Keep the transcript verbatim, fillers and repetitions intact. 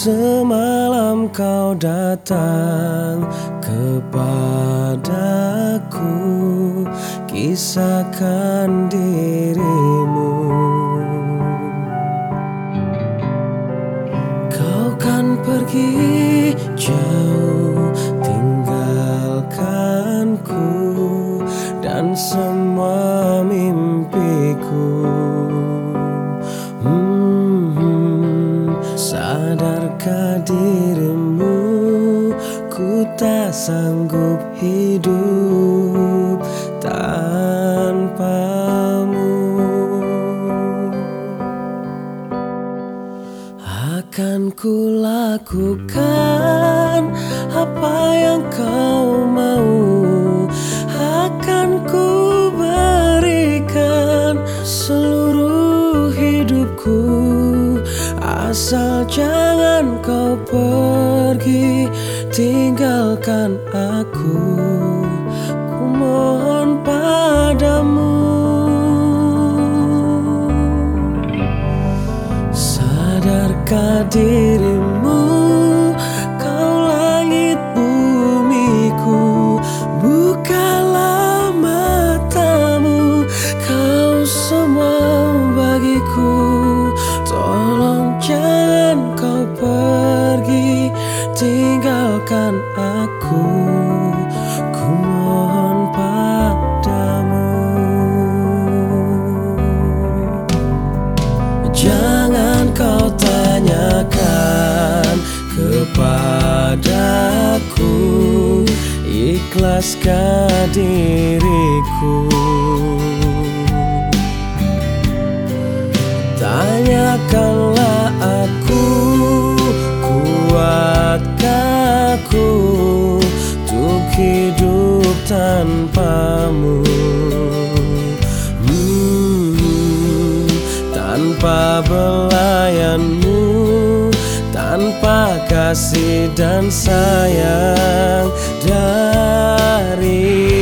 Semalam kau datang kepadaku, kisahkan dirimu. Kau kan pergi jauh, tinggalkanku dan semua mimpiku. Hmm, sadarkah dirimu, ku tak sanggup hidup tanpamu. Akan ku lakukan apa yang kau mau, akan ku berikan seluruh hidupku, asal jangan kau pergi tinggalkan aku. Ku mohon padamu. Sadarkah dirimu, kau langit bumiku, bukalah matamu, kau semua bagiku. Tolong jangan kau pergi tinggalkan aku, ku mohon padamu. Jangan kau tanyakan kepadaku, ikhlaskah diriku. Tanyakanlah aku, kuatkah aku untuk hidup tanpamu. Hmm, tanpa belayanmu, tanpa kasih dan sayang dari